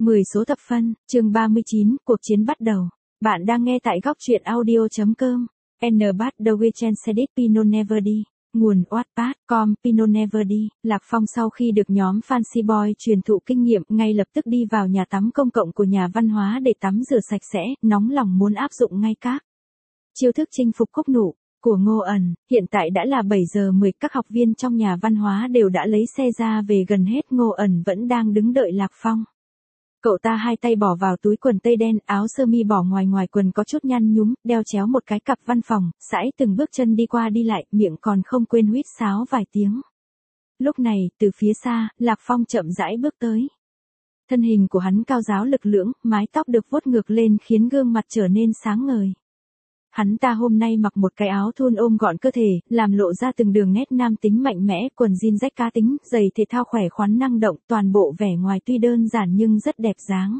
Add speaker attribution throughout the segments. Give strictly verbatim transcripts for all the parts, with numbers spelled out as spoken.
Speaker 1: mười số thập phân, chương ba mươi chín, cuộc chiến bắt đầu. Bạn đang nghe tại góc truyện audio.com. N. Bad The Weekend Sedit Pinot Never đi. Nguồn Wattpad chấm com Pinot Never đi. Lạc Phong sau khi được nhóm Fancy Boy truyền thụ kinh nghiệm, ngay lập tức đi vào nhà tắm công cộng của nhà văn hóa để tắm rửa sạch sẽ, nóng lòng muốn áp dụng ngay các chiêu thức chinh phục cốc nụ của Ngô ẩn. Hiện tại đã là bảy giờ mười, các học viên trong nhà văn hóa đều đã lấy xe ra về gần hết, Ngô ẩn vẫn đang đứng đợi Lạc Phong. Cậu ta hai tay bỏ vào túi quần tây đen, áo sơ mi bỏ ngoài ngoài quần có chút nhăn nhúm, đeo chéo một cái cặp văn phòng, sải từng bước chân đi qua đi lại, miệng còn không quên huýt sáo vài tiếng. Lúc này, từ phía xa, Lạc Phong chậm rãi bước tới. Thân hình của hắn cao ráo lực lưỡng, mái tóc được vuốt ngược lên khiến gương mặt trở nên sáng ngời. Hắn ta hôm nay mặc một cái áo thun ôm gọn cơ thể, làm lộ ra từng đường nét nam tính mạnh mẽ, quần jean rách cá tính, giày thể thao khỏe khoắn năng động, toàn bộ vẻ ngoài tuy đơn giản nhưng rất đẹp dáng.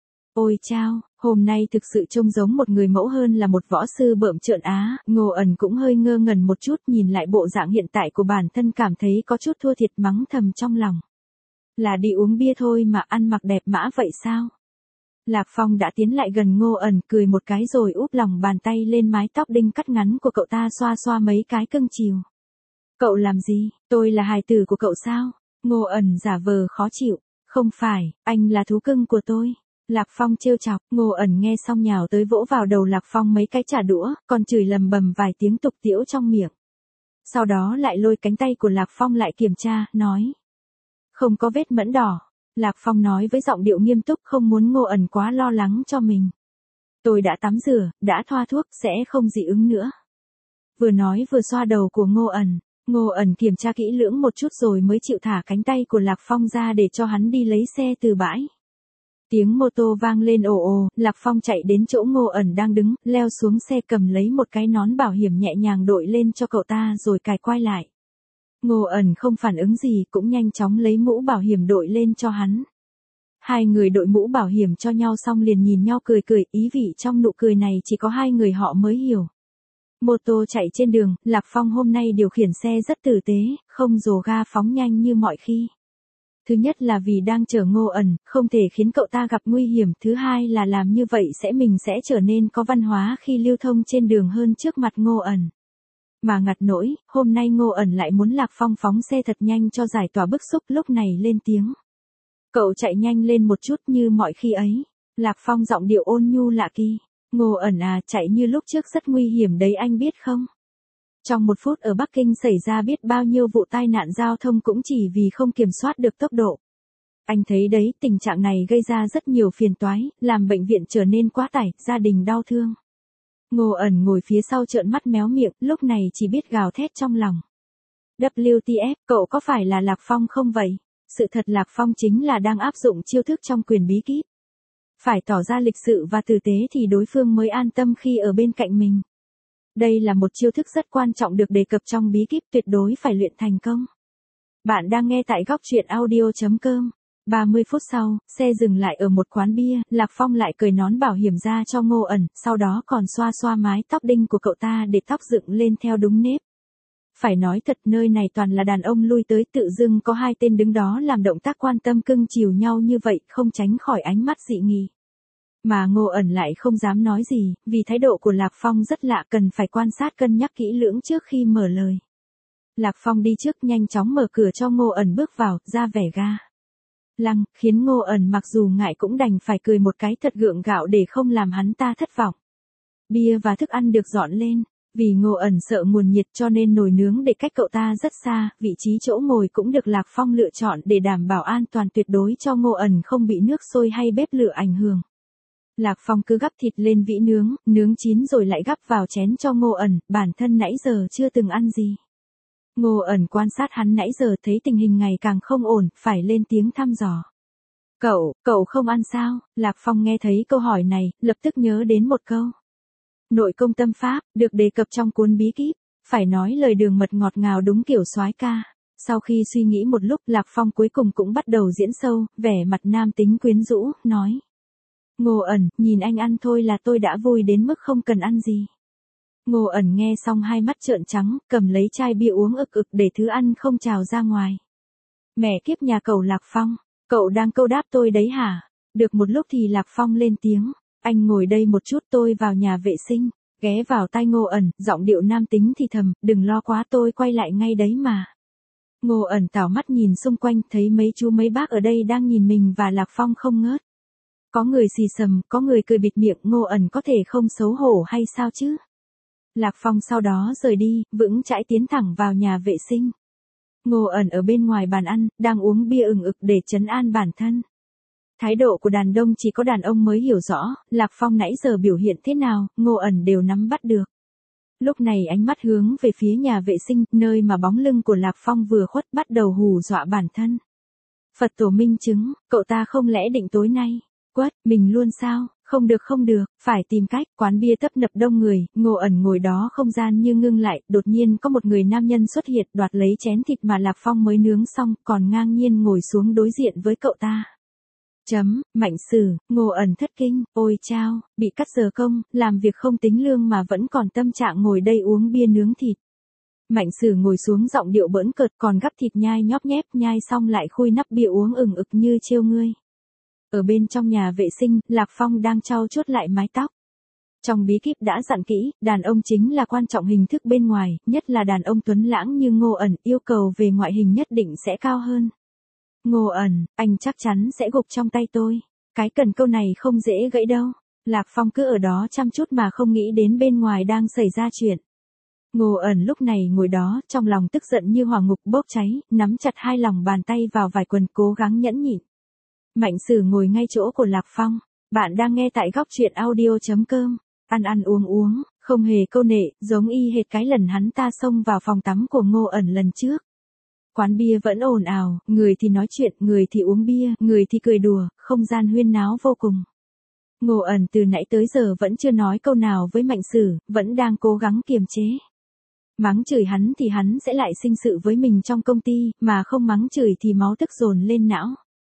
Speaker 1: Ôi chao, hôm nay thực sự trông giống một người mẫu hơn là một võ sư bợm trợn á. Ngô ẩn cũng hơi ngơ ngẩn một chút, nhìn lại bộ dạng hiện tại của bản thân cảm thấy có chút thua thiệt, mắng thầm trong lòng. Là đi uống bia thôi mà ăn mặc đẹp mã vậy sao? Lạc Phong đã tiến lại gần Ngô ẩn, cười một cái rồi úp lòng bàn tay lên mái tóc đinh cắt ngắn của cậu ta, xoa xoa mấy cái cưng chiều. Cậu làm gì, tôi là hài tử của cậu sao? Ngô ẩn giả vờ khó chịu. Không phải, anh là thú cưng của tôi. Lạc Phong trêu chọc. Ngô ẩn nghe xong nhào tới vỗ vào đầu Lạc Phong mấy cái trả đũa, còn chửi lầm bầm vài tiếng tục tĩu trong miệng. Sau đó lại lôi cánh tay của Lạc Phong lại kiểm tra, nói. Không có vết mẫn đỏ. Lạc Phong nói với giọng điệu nghiêm túc, không muốn Ngô ẩn quá lo lắng cho mình. Tôi đã tắm rửa, đã thoa thuốc, sẽ không dị ứng nữa. Vừa nói vừa xoa đầu của Ngô ẩn. Ngô ẩn kiểm tra kỹ lưỡng một chút rồi mới chịu thả cánh tay của Lạc Phong ra để cho hắn đi lấy xe từ bãi. Tiếng mô tô vang lên ồ ồ, Lạc Phong chạy đến chỗ Ngô ẩn đang đứng, leo xuống xe, cầm lấy một cái nón bảo hiểm nhẹ nhàng đội lên cho cậu ta rồi cài quay lại. Ngô ẩn không phản ứng gì, cũng nhanh chóng lấy mũ bảo hiểm đội lên cho hắn. Hai người đội mũ bảo hiểm cho nhau xong liền nhìn nhau cười cười, ý vị trong nụ cười này chỉ có hai người họ mới hiểu. Mô tô chạy trên đường, Lạc Phong hôm nay điều khiển xe rất tử tế, không rồ ga phóng nhanh như mọi khi. Thứ nhất là vì đang chở Ngô ẩn, không thể khiến cậu ta gặp nguy hiểm. Thứ hai là làm như vậy sẽ mình sẽ trở nên có văn hóa khi lưu thông trên đường hơn trước mặt Ngô ẩn. Mà ngặt nỗi, hôm nay Ngô ẩn lại muốn Lạc Phong phóng xe thật nhanh cho giải tỏa bức xúc, lúc này lên tiếng. Cậu chạy nhanh lên một chút như mọi khi ấy. Lạc Phong giọng điệu ôn nhu lạ kỳ. Ngô ẩn à, chạy như lúc trước rất nguy hiểm đấy anh biết không? Trong một phút ở Bắc Kinh xảy ra biết bao nhiêu vụ tai nạn giao thông cũng chỉ vì không kiểm soát được tốc độ. Anh thấy đấy, tình trạng này gây ra rất nhiều phiền toái, làm bệnh viện trở nên quá tải, gia đình đau thương. Ngô ẩn ngồi phía sau trợn mắt méo miệng, lúc này chỉ biết gào thét trong lòng. W T F, cậu có phải là Lạc Phong không vậy? Sự thật Lạc Phong chính là đang áp dụng chiêu thức trong quyền bí kíp. Phải tỏ ra lịch sự và tử tế thì đối phương mới an tâm khi ở bên cạnh mình. Đây là một chiêu thức rất quan trọng được đề cập trong bí kíp, tuyệt đối phải luyện thành công. Bạn đang nghe tại góc truyện audio.com. ba mươi phút sau, xe dừng lại ở một quán bia, Lạc Phong lại cởi nón bảo hiểm ra cho Ngô ẩn, sau đó còn xoa xoa mái tóc đinh của cậu ta để tóc dựng lên theo đúng nếp. Phải nói thật, nơi này toàn là đàn ông lui tới, tự dưng có hai tên đứng đó làm động tác quan tâm cưng chiều nhau như vậy, không tránh khỏi ánh mắt dị nghị. Mà Ngô ẩn lại không dám nói gì, vì thái độ của Lạc Phong rất lạ, cần phải quan sát cân nhắc kỹ lưỡng trước khi mở lời. Lạc Phong đi trước, nhanh chóng mở cửa cho Ngô ẩn bước vào, ra vẻ ga lăng, khiến Ngô ẩn mặc dù ngại cũng đành phải cười một cái thật gượng gạo để không làm hắn ta thất vọng. Bia và thức ăn được dọn lên, vì Ngô ẩn sợ nguồn nhiệt cho nên nồi nướng để cách cậu ta rất xa, vị trí chỗ ngồi cũng được Lạc Phong lựa chọn để đảm bảo an toàn tuyệt đối cho Ngô ẩn không bị nước sôi hay bếp lửa ảnh hưởng. Lạc Phong cứ gắp thịt lên vĩ nướng, nướng chín rồi lại gắp vào chén cho Ngô ẩn, bản thân nãy giờ chưa từng ăn gì. Ngô ẩn quan sát hắn nãy giờ thấy tình hình ngày càng không ổn, phải lên tiếng thăm dò. Cậu, cậu không ăn sao? Lạc Phong nghe thấy câu hỏi này, lập tức nhớ đến một câu. Nội công tâm pháp, được đề cập trong cuốn bí kíp, phải nói lời đường mật ngọt ngào đúng kiểu soái ca. Sau khi suy nghĩ một lúc, Lạc Phong cuối cùng cũng bắt đầu diễn sâu, vẻ mặt nam tính quyến rũ, nói. Ngô ẩn, nhìn anh ăn thôi là tôi đã vui đến mức không cần ăn gì. Ngô ẩn nghe xong hai mắt trợn trắng, cầm lấy chai bia uống ực ực để thứ ăn không trào ra ngoài. Mẹ kiếp nhà cậu Lạc Phong, cậu đang câu đáp tôi đấy hả? Được một lúc thì Lạc Phong lên tiếng, anh ngồi đây một chút tôi vào nhà vệ sinh, ghé vào tai Ngô ẩn, giọng điệu nam tính thì thầm, đừng lo quá tôi quay lại ngay đấy mà. Ngô ẩn tảo mắt nhìn xung quanh, thấy mấy chú mấy bác ở đây đang nhìn mình và Lạc Phong không ngớt. Có người xì xầm, có người cười bịt miệng, Ngô ẩn có thể không xấu hổ hay sao chứ? Lạc Phong sau đó rời đi, vững chãi tiến thẳng vào nhà vệ sinh. Ngô ẩn ở bên ngoài bàn ăn, đang uống bia ừng ực để trấn an bản thân. Thái độ của đàn đông chỉ có đàn ông mới hiểu rõ, Lạc Phong nãy giờ biểu hiện thế nào, Ngô ẩn đều nắm bắt được. Lúc này ánh mắt hướng về phía nhà vệ sinh, nơi mà bóng lưng của Lạc Phong vừa khuất bắt đầu hù dọa bản thân. Phật tổ minh chứng, cậu ta không lẽ định tối nay, quất, mình luôn sao, không được không được, phải tìm cách, quán bia tấp nập đông người, Ngô ẩn ngồi đó không gian như ngưng lại, đột nhiên có một người nam nhân xuất hiện đoạt lấy chén thịt mà Lạc Phong mới nướng xong, còn ngang nhiên ngồi xuống đối diện với cậu ta. Chấm, Mạnh Sử, Ngô ẩn thất kinh, ôi chao, bị cắt giờ công, làm việc không tính lương mà vẫn còn tâm trạng ngồi đây uống bia nướng thịt. Mạnh Sử ngồi xuống giọng điệu bỡn cợt còn gắp thịt nhai nhóp nhép nhai xong lại khui nắp bia uống ừng ực như trêu ngươi. Ở bên trong nhà vệ sinh, Lạc Phong đang trau chuốt lại mái tóc. Trong bí kíp đã dặn kỹ, đàn ông chính là quan trọng hình thức bên ngoài, nhất là đàn ông tuấn lãng như Ngô ẩn, yêu cầu về ngoại hình nhất định sẽ cao hơn. Ngô ẩn, anh chắc chắn sẽ gục trong tay tôi. Cái cần câu này không dễ gãy đâu. Lạc Phong cứ ở đó chăm chút mà không nghĩ đến bên ngoài đang xảy ra chuyện. Ngô ẩn lúc này ngồi đó, trong lòng tức giận như hỏa ngục bốc cháy, nắm chặt hai lòng bàn tay vào vải quần cố gắng nhẫn nhịn. Mạnh Sử ngồi ngay chỗ của Lạc Phong. Bạn đang nghe tại góc truyện audio chấm com. Ăn ăn uống uống, không hề câu nệ, giống y hệt cái lần hắn ta xông vào phòng tắm của Ngô ẩn lần trước. Quán bia vẫn ồn ào, người thì nói chuyện, người thì uống bia, người thì cười đùa, không gian huyên náo vô cùng. Ngô ẩn từ nãy tới giờ vẫn chưa nói câu nào với Mạnh Sử, vẫn đang cố gắng kiềm chế. Mắng chửi hắn thì hắn sẽ lại sinh sự với mình trong công ty, mà không mắng chửi thì máu tức dồn lên não.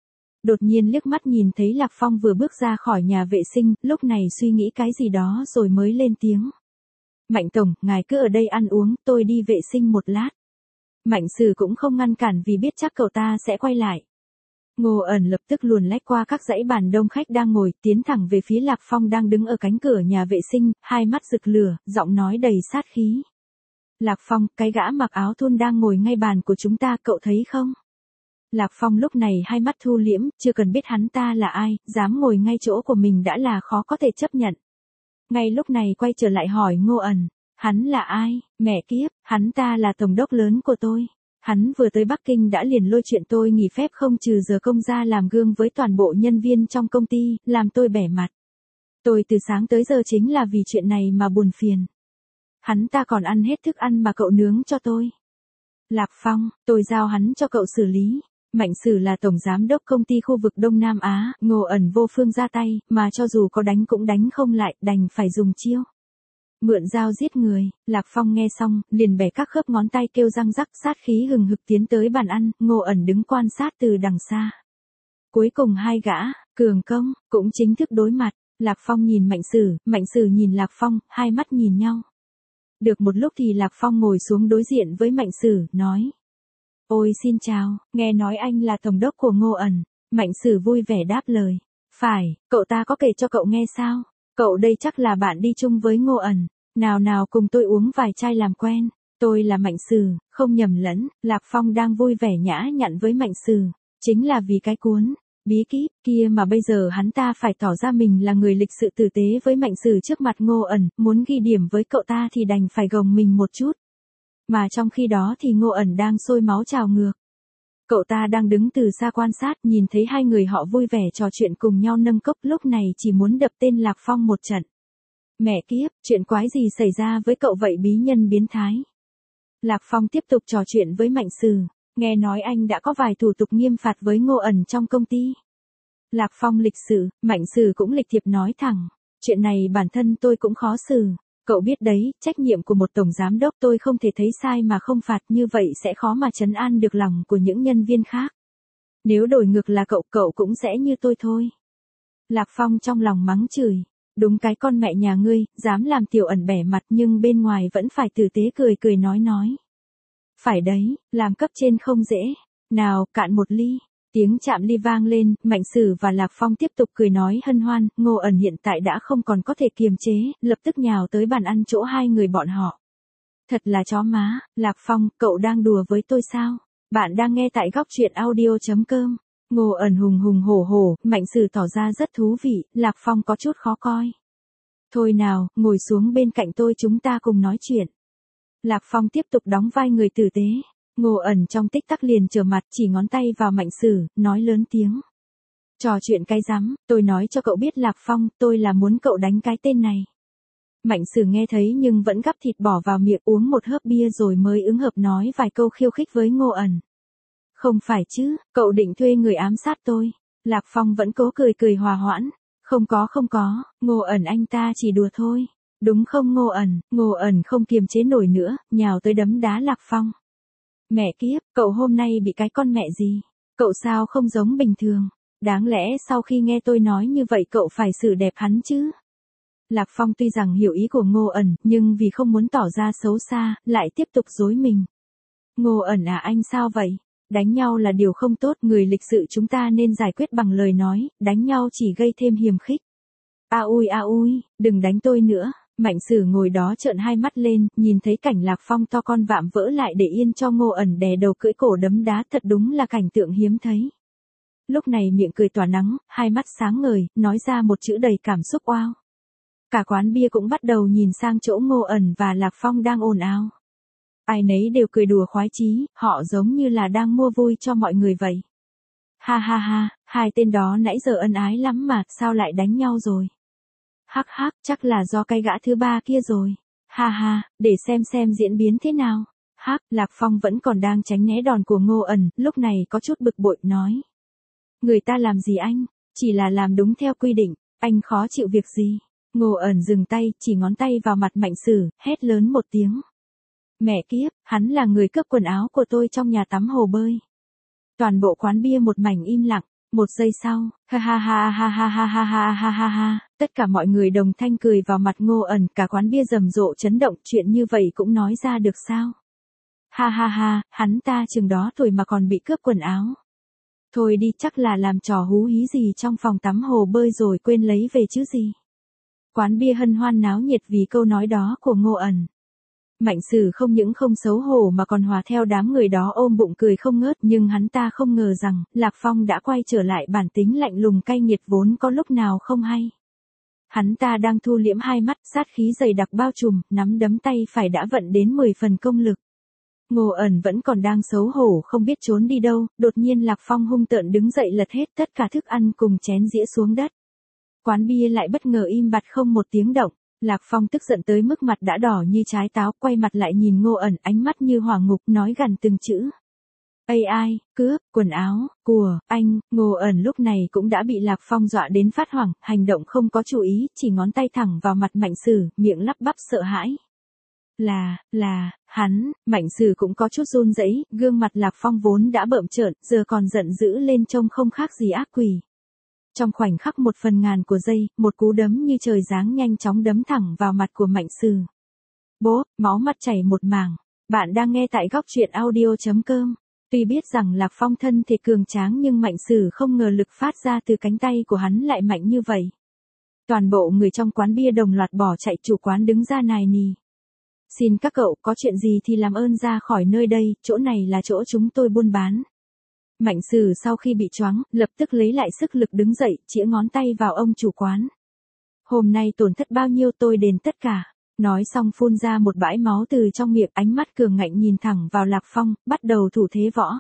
Speaker 1: Đột nhiên liếc mắt nhìn thấy Lạc Phong vừa bước ra khỏi nhà vệ sinh, lúc này suy nghĩ cái gì đó rồi mới lên tiếng. Mạnh tổng, ngài cứ ở đây ăn uống, tôi đi vệ sinh một lát. Mạnh Sử cũng không ngăn cản vì biết chắc cậu ta sẽ quay lại. Ngô ẩn lập tức luồn lách qua các dãy bàn đông khách đang ngồi, tiến thẳng về phía Lạc Phong đang đứng ở cánh cửa nhà vệ sinh, hai mắt rực lửa, giọng nói đầy sát khí. Lạc Phong, cái gã mặc áo thun đang ngồi ngay bàn của chúng ta, cậu thấy không? Lạc Phong lúc này hai mắt thu liễm, chưa cần biết hắn ta là ai, dám ngồi ngay chỗ của mình đã là khó có thể chấp nhận. Ngay lúc này quay trở lại hỏi Ngô ẩn, hắn là ai, mẹ kiếp, hắn ta là tổng đốc lớn của tôi. Hắn vừa tới Bắc Kinh đã liền lôi chuyện tôi nghỉ phép không trừ giờ công ra làm gương với toàn bộ nhân viên trong công ty, làm tôi bẻ mặt. Tôi từ sáng tới giờ chính là vì chuyện này mà buồn phiền. Hắn ta còn ăn hết thức ăn mà cậu nướng cho tôi. Lạc Phong, tôi giao hắn cho cậu xử lý. Mạnh Sử là tổng giám đốc công ty khu vực Đông Nam Á, Ngô ẩn vô phương ra tay, mà cho dù có đánh cũng đánh không lại, đành phải dùng chiêu. Mượn dao giết người, Lạc Phong nghe xong, liền bẻ các khớp ngón tay kêu răng rắc, sát khí hừng hực tiến tới bàn ăn, Ngô ẩn đứng quan sát từ đằng xa. Cuối cùng hai gã, cường công, cũng chính thức đối mặt, Lạc Phong nhìn Mạnh Sử, Mạnh Sử nhìn Lạc Phong, hai mắt nhìn nhau. Được một lúc thì Lạc Phong ngồi xuống đối diện với Mạnh Sử, nói. Ôi xin chào, nghe nói anh là tổng đốc của Ngô ẩn. Mạnh Sử vui vẻ đáp lời. Phải, cậu ta có kể cho cậu nghe sao? Cậu đây chắc là bạn đi chung với Ngô ẩn. Nào nào cùng tôi uống vài chai làm quen. Tôi là Mạnh Sử, không nhầm lẫn. Lạc Phong đang vui vẻ nhã nhặn với Mạnh Sử. Chính là vì cái cuốn bí kíp kia mà bây giờ hắn ta phải tỏ ra mình là người lịch sự tử tế với Mạnh Sử trước mặt Ngô ẩn. Muốn ghi điểm với cậu ta thì đành phải gồng mình một chút. Mà trong khi đó thì Ngô ẩn đang sôi máu trào ngược. Cậu ta đang đứng từ xa quan sát, nhìn thấy hai người họ vui vẻ trò chuyện cùng nhau nâng cốc, lúc này chỉ muốn đập tên Lạc Phong một trận. Mẹ kiếp, chuyện quái gì xảy ra với cậu vậy bí nhân biến thái? Lạc Phong tiếp tục trò chuyện với Mạnh Sử, nghe nói anh đã có vài thủ tục nghiêm phạt với Ngô ẩn trong công ty. Lạc Phong lịch sự, Mạnh Sử cũng lịch thiệp nói thẳng, chuyện này bản thân tôi cũng khó xử. Cậu biết đấy, trách nhiệm của một tổng giám đốc tôi không thể thấy sai mà không phạt, như vậy sẽ khó mà trấn an được lòng của những nhân viên khác. Nếu đổi ngược là cậu, cậu cũng sẽ như tôi thôi. Lạc Phong trong lòng mắng chửi, đúng cái con mẹ nhà ngươi, dám làm tiểu ẩn bẻ mặt nhưng bên ngoài vẫn phải tử tế cười cười nói nói. Phải đấy, làm cấp trên không dễ. Nào, cạn một ly. Tiếng chạm ly vang lên, Mạnh Sử và Lạc Phong tiếp tục cười nói hân hoan, Ngô ẩn hiện tại đã không còn có thể kiềm chế, lập tức nhào tới bàn ăn chỗ hai người bọn họ. Thật là chó má, Lạc Phong, cậu đang đùa với tôi sao? Bạn đang nghe tại góc truyện audio.com. Ngô ẩn hùng hùng hổ hổ, Mạnh Sử tỏ ra rất thú vị, Lạc Phong có chút khó coi. Thôi nào, ngồi xuống bên cạnh tôi chúng ta cùng nói chuyện. Lạc Phong tiếp tục đóng vai người tử tế. Ngô ẩn trong tích tắc liền trở mặt chỉ ngón tay vào Mạnh Sử, nói lớn tiếng. Trò chuyện cái rắm, tôi nói cho cậu biết Lạc Phong, tôi là muốn cậu đánh cái tên này. Mạnh Sử nghe thấy nhưng vẫn gắp thịt bỏ vào miệng uống một hớp bia rồi mới ứng hợp nói vài câu khiêu khích với Ngô ẩn. Không phải chứ, cậu định thuê người ám sát tôi. Lạc Phong vẫn cố cười cười hòa hoãn. Không có không có, Ngô ẩn anh ta chỉ đùa thôi. Đúng không Ngô ẩn, Ngô ẩn không kiềm chế nổi nữa, nhào tới đấm đá Lạc Phong. Mẹ kiếp, cậu hôm nay bị cái con mẹ gì? Cậu sao không giống bình thường? Đáng lẽ sau khi nghe tôi nói như vậy cậu phải xử đẹp hắn chứ? Lạc Phong tuy rằng hiểu ý của Ngô ẩn, nhưng vì không muốn tỏ ra xấu xa, lại tiếp tục dối mình. Ngô ẩn à anh sao vậy? Đánh nhau là điều không tốt, người lịch sự chúng ta nên giải quyết bằng lời nói, đánh nhau chỉ gây thêm hiềm khích. A ui a ui, đừng đánh tôi nữa. Mạnh Sử ngồi đó trợn hai mắt lên, nhìn thấy cảnh Lạc Phong to con vạm vỡ lại để yên cho Ngô ẩn đè đầu cưỡi cổ đấm đá, thật đúng là cảnh tượng hiếm thấy. Lúc này miệng cười tỏa nắng, hai mắt sáng ngời, nói ra một chữ đầy cảm xúc oao. Cả quán bia cũng bắt đầu nhìn sang chỗ Ngô ẩn và Lạc Phong đang ồn ào. Ai nấy đều cười đùa khoái chí, họ giống như là đang mua vui cho mọi người vậy. Ha ha ha, hai tên đó nãy giờ ân ái lắm mà, sao lại đánh nhau rồi? Hắc hắc, chắc là do cái gã thứ ba kia rồi. Ha ha, để xem xem diễn biến thế nào. Hắc, Lạc Phong vẫn còn đang tránh né đòn của Ngô ẩn, lúc này có chút bực bội, nói. Người ta làm gì anh? Chỉ là làm đúng theo quy định, anh khó chịu việc gì? Ngô ẩn dừng tay, chỉ ngón tay vào mặt Mạnh Sử, hét lớn một tiếng. Mẹ kiếp, hắn là người cướp quần áo của tôi trong nhà tắm hồ bơi. Toàn bộ quán bia một mảnh im lặng. Một giây sau, ha ha ha ha ha ha ha ha ha ha ha, tất cả mọi người đồng thanh cười vào mặt Ngô ẩn, cả quán bia rầm rộ chấn động, chuyện như vậy cũng nói ra được sao? Ha ha ha, hắn ta chừng đó tuổi mà còn bị cướp quần áo. Thôi đi, chắc là làm trò hú hí gì trong phòng tắm hồ bơi rồi quên lấy về chứ gì. Quán bia hân hoan náo nhiệt vì câu nói đó của Ngô ẩn. Mạnh Sử không những không xấu hổ mà còn hòa theo đám người đó ôm bụng cười không ngớt, nhưng hắn ta không ngờ rằng, Lạc Phong đã quay trở lại bản tính lạnh lùng cay nghiệt vốn có lúc nào không hay. Hắn ta đang thu liễm hai mắt, sát khí dày đặc bao trùm, nắm đấm tay phải đã vận đến mười phần công lực. Ngô ẩn vẫn còn đang xấu hổ không biết trốn đi đâu, đột nhiên Lạc Phong hung tợn đứng dậy lật hết tất cả thức ăn cùng chén dĩa xuống đất. Quán bia lại bất ngờ im bặt không một tiếng động. Lạc Phong tức giận tới mức mặt đã đỏ như trái táo, quay mặt lại nhìn Ngô ẩn, ánh mắt như hỏa ngục, nói gằn từng chữ. Ây ai, cướp, quần áo, của, anh, Ngô ẩn lúc này cũng đã bị Lạc Phong dọa đến phát hoảng, hành động không có chú ý, chỉ ngón tay thẳng vào mặt Mạnh Sử, miệng lắp bắp sợ hãi. Là, là, hắn, Mạnh Sử cũng có chút run rẩy, gương mặt Lạc Phong vốn đã bợm trợn, giờ còn giận dữ lên trông không khác gì ác quỷ. Trong khoảnh khắc một phần ngàn của giây, một cú đấm như trời giáng nhanh chóng đấm thẳng vào mặt của Mạnh Sử. Bố, máu mặt chảy một mảng. Bạn đang nghe tại góc truyện audio.com. Tuy biết rằng Lạc Phong thân thể cường tráng nhưng Mạnh Sử không ngờ lực phát ra từ cánh tay của hắn lại mạnh như vậy. Toàn bộ người trong quán bia đồng loạt bỏ chạy, chủ quán đứng ra nài nỉ. Xin các cậu, có chuyện gì thì làm ơn ra khỏi nơi đây, chỗ này là chỗ chúng tôi buôn bán. Mạnh Sử sau khi bị choáng, lập tức lấy lại sức lực đứng dậy, chĩa ngón tay vào ông chủ quán. Hôm nay tổn thất bao nhiêu tôi đền tất cả. Nói xong phun ra một bãi máu từ trong miệng, ánh mắt cường ngạnh nhìn thẳng vào Lạc Phong, bắt đầu thủ thế võ.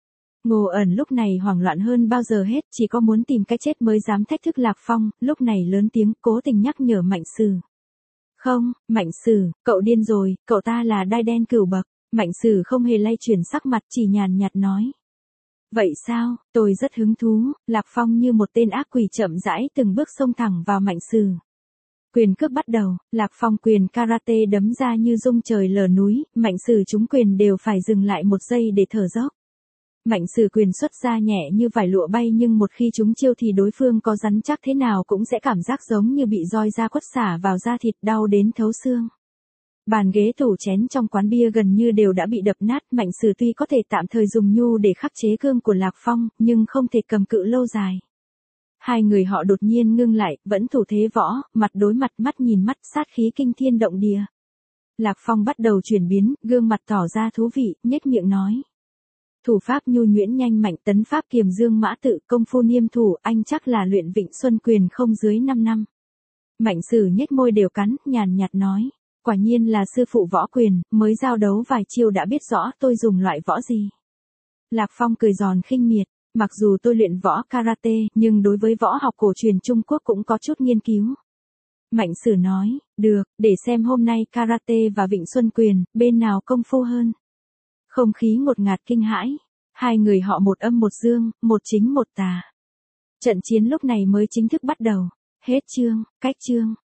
Speaker 1: Ngô ẩn lúc này hoảng loạn hơn bao giờ hết, chỉ có muốn tìm cái chết mới dám thách thức Lạc Phong, lúc này lớn tiếng cố tình nhắc nhở Mạnh Sử. Không, Mạnh Sử, cậu điên rồi, cậu ta là đai đen cửu bậc. Mạnh Sử không hề lay chuyển sắc mặt, chỉ nhàn nhạt nói. Vậy sao, tôi rất hứng thú. Lạc Phong như một tên ác quỷ chậm rãi từng bước xông thẳng vào Mạnh Sử. Quyền cướp bắt đầu, Lạc Phong quyền karate đấm ra như rung trời lở núi, Mạnh Sử trúng quyền đều phải dừng lại một giây để thở dốc. Mạnh Sử quyền xuất ra nhẹ như vải lụa bay, nhưng một khi trúng chiêu thì đối phương có rắn chắc thế nào cũng sẽ cảm giác giống như bị roi da quất xả vào da thịt, đau đến thấu xương. Bàn ghế tủ chén trong quán bia gần như đều đã bị đập nát, Mạnh Sử tuy có thể tạm thời dùng nhu để khắc chế cương của Lạc Phong, nhưng không thể cầm cự lâu dài. Hai người họ đột nhiên ngưng lại, vẫn thủ thế võ, mặt đối mặt, mắt nhìn mắt, sát khí kinh thiên động địa. Lạc Phong bắt đầu chuyển biến, gương mặt tỏ ra thú vị, nhếch miệng nói. Thủ pháp nhu nhuyễn nhanh mạnh, tấn pháp kiềm dương mã tự, công phu niêm thủ, anh chắc là luyện Vịnh Xuân Quyền không dưới năm năm. Mạnh Sử nhếch môi đều cắn, nhàn nhạt nói. Quả nhiên là sư phụ võ quyền, mới giao đấu vài chiêu đã biết rõ tôi dùng loại võ gì. Lạc Phong cười giòn khinh miệt, mặc dù tôi luyện võ karate, nhưng đối với võ học cổ truyền Trung Quốc cũng có chút nghiên cứu. Mạnh Sử nói, được, để xem hôm nay karate và Vịnh Xuân Quyền, bên nào công phu hơn. Không khí ngột ngạt kinh hãi, hai người họ một âm một dương, một chính một tà. Trận chiến lúc này mới chính thức bắt đầu, hết chương, cách chương.